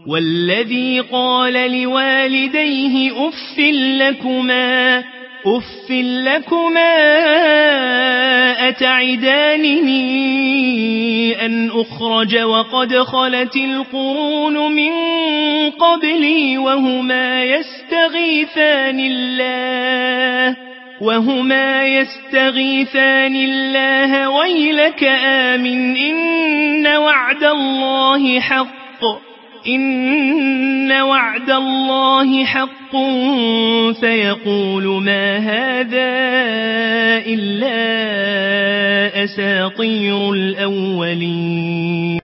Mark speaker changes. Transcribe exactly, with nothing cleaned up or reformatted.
Speaker 1: والذي قال لوالديه أف لكما أف لكما أتعدانني أن أخرج وقد خلت القرون من قبلي وهما يستغيثان الله وهما يستغيثان الله ويلك آمن إن وعد الله حق إن وعد الله حق فيقول ما هذا إلا أساطير الأولين.